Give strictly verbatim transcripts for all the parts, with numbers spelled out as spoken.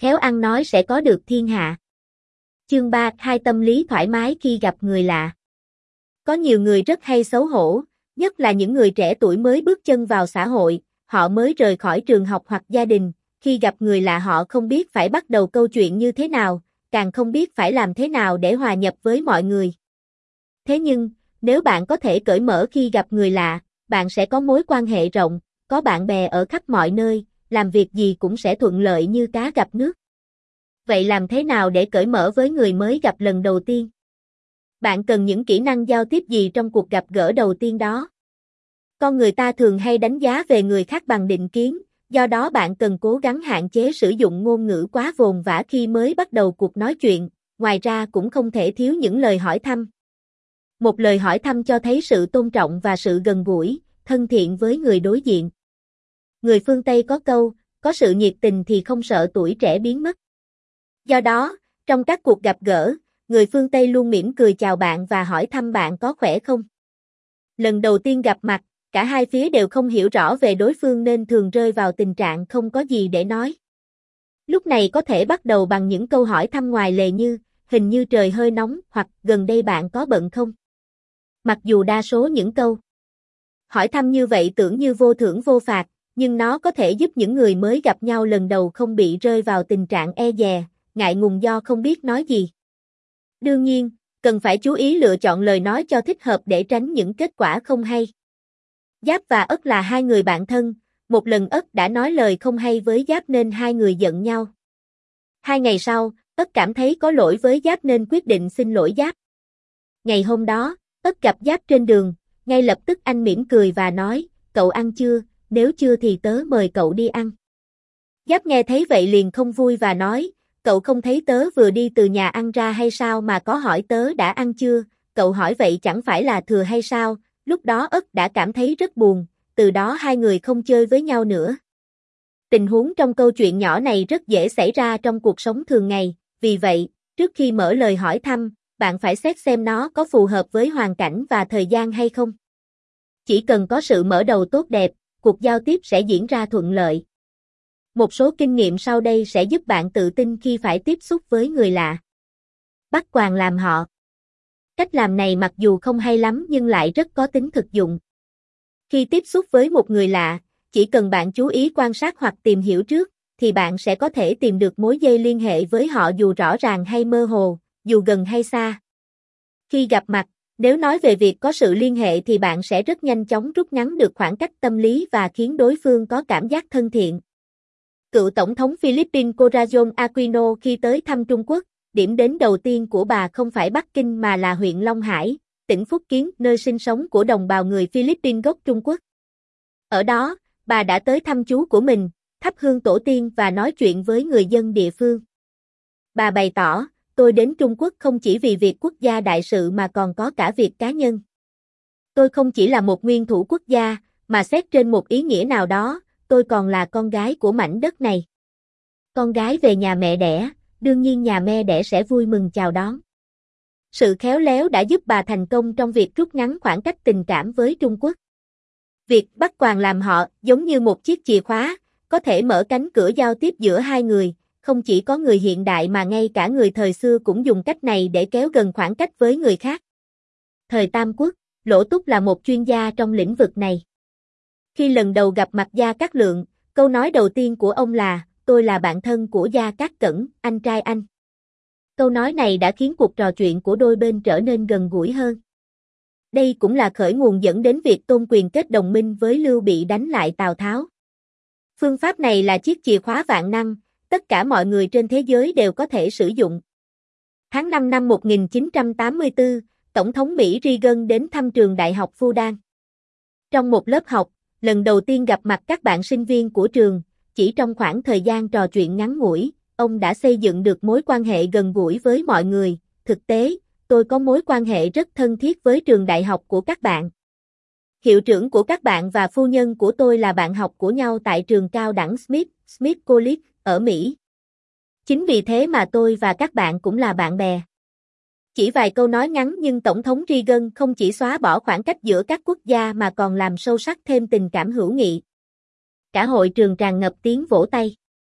khéo ăn nói sẽ có được thiên hạ. Chương ba, hai tâm lý thoải mái khi gặp người lạ. Có nhiều người rất hay xấu hổ, nhất là những người trẻ tuổi mới bước chân vào xã hội, họ mới rời khỏi trường học hoặc gia đình, khi gặp người lạ họ không biết phải bắt đầu câu chuyện như thế nào, càng không biết phải làm thế nào để hòa nhập với mọi người. Thế nhưng, nếu bạn có thể cởi mở khi gặp người lạ, bạn sẽ có mối quan hệ rộng, có bạn bè ở khắp mọi nơi, làm việc gì cũng sẽ thuận lợi như cá gặp nước. Vậy làm thế nào để cởi mở với người mới gặp lần đầu tiên? Bạn cần những kỹ năng giao tiếp gì trong cuộc gặp gỡ đầu tiên đó? Con người ta thường hay đánh giá về người khác bằng định kiến, do đó bạn cần cố gắng hạn chế sử dụng ngôn ngữ quá vồn vã khi mới bắt đầu cuộc nói chuyện, ngoài ra cũng không thể thiếu những lời hỏi thăm. Một lời hỏi thăm cho thấy sự tôn trọng và sự gần gũi, thân thiện với người đối diện. Người phương Tây có câu, có sự nhiệt tình thì không sợ tuổi trẻ biến mất. Do đó, trong các cuộc gặp gỡ, người phương Tây luôn mỉm cười chào bạn và hỏi thăm bạn có khỏe không. Lần đầu tiên gặp mặt, cả hai phía đều không hiểu rõ về đối phương nên thường rơi vào tình trạng không có gì để nói. Lúc này có thể bắt đầu bằng những câu hỏi thăm ngoài lề như, hình như trời hơi nóng hoặc gần đây bạn có bận không? Mặc dù đa số những câu hỏi thăm như vậy tưởng như vô thưởng vô phạt, nhưng nó có thể giúp những người mới gặp nhau lần đầu không bị rơi vào tình trạng e dè, ngại ngùng do không biết nói gì. Đương nhiên, cần phải chú ý lựa chọn lời nói cho thích hợp để tránh những kết quả không hay. Giáp và Ất là hai người bạn thân, một lần Ất đã nói lời không hay với Giáp nên hai người giận nhau. Hai ngày sau, Ất cảm thấy có lỗi với Giáp nên quyết định xin lỗi Giáp. Ngày hôm đó, Ất gặp Giáp trên đường, ngay lập tức anh mỉm cười và nói, cậu ăn chưa, nếu chưa thì tớ mời cậu đi ăn. Giáp nghe thấy vậy liền không vui và nói, cậu không thấy tớ vừa đi từ nhà ăn ra hay sao mà có hỏi tớ đã ăn chưa, cậu hỏi vậy chẳng phải là thừa hay sao, lúc đó Ất đã cảm thấy rất buồn, từ đó hai người không chơi với nhau nữa. Tình huống trong câu chuyện nhỏ này rất dễ xảy ra trong cuộc sống thường ngày, vì vậy, trước khi mở lời hỏi thăm, bạn phải xét xem nó có phù hợp với hoàn cảnh và thời gian hay không. Chỉ cần có sự mở đầu tốt đẹp, cuộc giao tiếp sẽ diễn ra thuận lợi. Một số kinh nghiệm sau đây sẽ giúp bạn tự tin khi phải tiếp xúc với người lạ. Bắt quàng làm họ. Cách làm này mặc dù không hay lắm nhưng lại rất có tính thực dụng. Khi tiếp xúc với một người lạ, chỉ cần bạn chú ý quan sát hoặc tìm hiểu trước, thì bạn sẽ có thể tìm được mối dây liên hệ với họ dù rõ ràng hay mơ hồ, dù gần hay xa. Khi gặp mặt, nếu nói về việc có sự liên hệ thì bạn sẽ rất nhanh chóng rút ngắn được khoảng cách tâm lý và khiến đối phương có cảm giác thân thiện. Cựu Tổng thống Philippines Corazon Aquino khi tới thăm Trung Quốc, điểm đến đầu tiên của bà không phải Bắc Kinh mà là huyện Long Hải, tỉnh Phúc Kiến, nơi sinh sống của đồng bào người Philippines gốc Trung Quốc. Ở đó, bà đã tới thăm chú của mình, thắp hương tổ tiên và nói chuyện với người dân địa phương. Bà bày tỏ, tôi đến Trung Quốc không chỉ vì việc quốc gia đại sự mà còn có cả việc cá nhân. Tôi không chỉ là một nguyên thủ quốc gia, mà xét trên một ý nghĩa nào đó, tôi còn là con gái của mảnh đất này. Con gái về nhà mẹ đẻ, đương nhiên nhà mẹ đẻ sẽ vui mừng chào đón. Sự khéo léo đã giúp bà thành công trong việc rút ngắn khoảng cách tình cảm với Trung Quốc. Việc bắt quàng làm họ giống như một chiếc chìa khóa, có thể mở cánh cửa giao tiếp giữa hai người, không chỉ có người hiện đại mà ngay cả người thời xưa cũng dùng cách này để kéo gần khoảng cách với người khác. Thời Tam Quốc, Lỗ Túc là một chuyên gia trong lĩnh vực này. Khi lần đầu gặp mặt Gia Cát Lượng, câu nói đầu tiên của ông là, tôi là bạn thân của Gia Cát Cẩn, anh trai anh. Câu nói này đã khiến cuộc trò chuyện của đôi bên trở nên gần gũi hơn. Đây cũng là khởi nguồn dẫn đến việc Tôn Quyền kết đồng minh với Lưu Bị đánh lại Tào Tháo. Phương pháp này là chiếc chìa khóa vạn năng, tất cả mọi người trên thế giới đều có thể sử dụng. Tháng năm năm một nghìn chín trăm tám mươi tư, Tổng thống Mỹ Reagan đến thăm trường Đại học Fudan. Trong một lớp học, lần đầu tiên gặp mặt các bạn sinh viên của trường, chỉ trong khoảng thời gian trò chuyện ngắn ngủi, ông đã xây dựng được mối quan hệ gần gũi với mọi người. Thực tế, tôi có mối quan hệ rất thân thiết với trường đại học của các bạn. Hiệu trưởng của các bạn và phu nhân của tôi là bạn học của nhau tại trường cao đẳng Smith, Smith College, ở Mỹ. Chính vì thế mà tôi và các bạn cũng là bạn bè. Chỉ vài câu nói ngắn nhưng Tổng thống Reagan không chỉ xóa bỏ khoảng cách giữa các quốc gia mà còn làm sâu sắc thêm tình cảm hữu nghị. Cả hội trường tràn ngập tiếng vỗ tay.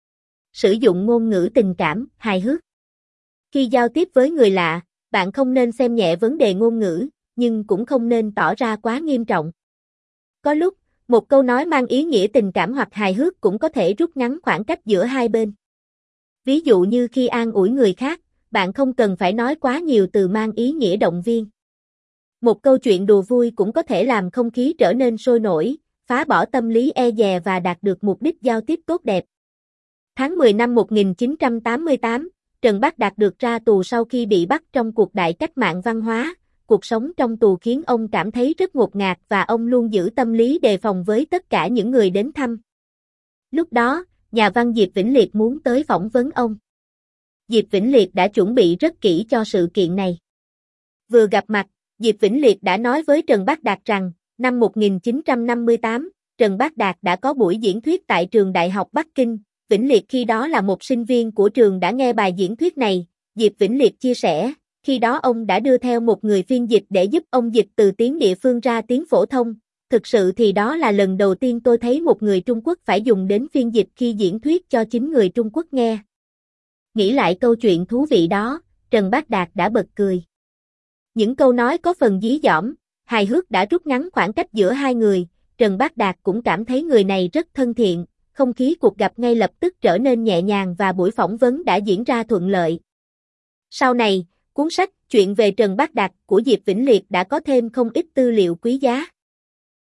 Sử dụng ngôn ngữ tình cảm, hài hước. Khi giao tiếp với người lạ, bạn không nên xem nhẹ vấn đề ngôn ngữ, nhưng cũng không nên tỏ ra quá nghiêm trọng. Có lúc, một câu nói mang ý nghĩa tình cảm hoặc hài hước cũng có thể rút ngắn khoảng cách giữa hai bên. Ví dụ như khi an ủi người khác, bạn không cần phải nói quá nhiều từ mang ý nghĩa động viên. Một câu chuyện đùa vui cũng có thể làm không khí trở nên sôi nổi, phá bỏ tâm lý e dè và đạt được mục đích giao tiếp tốt đẹp. Tháng mười năm một nghìn chín trăm tám mươi tám, Trần Bác Đạt được ra tù sau khi bị bắt trong cuộc đại cách mạng văn hóa. Cuộc sống trong tù khiến ông cảm thấy rất ngột ngạt và ông luôn giữ tâm lý đề phòng với tất cả những người đến thăm. Lúc đó, nhà văn Diệp Vĩnh Liệt muốn tới phỏng vấn ông. Diệp Vĩnh Liệt đã chuẩn bị rất kỹ cho sự kiện này. Vừa gặp mặt, Diệp Vĩnh Liệt đã nói với Trần Bác Đạt rằng, năm một nghìn chín trăm năm mươi tám, Trần Bác Đạt đã có buổi diễn thuyết tại trường Đại học Bắc Kinh. Vĩnh Liệt khi đó là một sinh viên của trường đã nghe bài diễn thuyết này. Diệp Vĩnh Liệt chia sẻ, khi đó ông đã đưa theo một người phiên dịch để giúp ông dịch từ tiếng địa phương ra tiếng phổ thông. Thực sự thì đó là lần đầu tiên tôi thấy một người Trung Quốc phải dùng đến phiên dịch khi diễn thuyết cho chính người Trung Quốc nghe. Nghĩ lại câu chuyện thú vị đó, Trần Bác Đạt đã bật cười. Những câu nói có phần dí dỏm, hài hước đã rút ngắn khoảng cách giữa hai người. Trần Bác Đạt cũng cảm thấy người này rất thân thiện, không khí cuộc gặp ngay lập tức trở nên nhẹ nhàng và buổi phỏng vấn đã diễn ra thuận lợi. Sau này, cuốn sách Chuyện về Trần Bác Đạt của Diệp Vĩnh Liệt đã có thêm không ít tư liệu quý giá.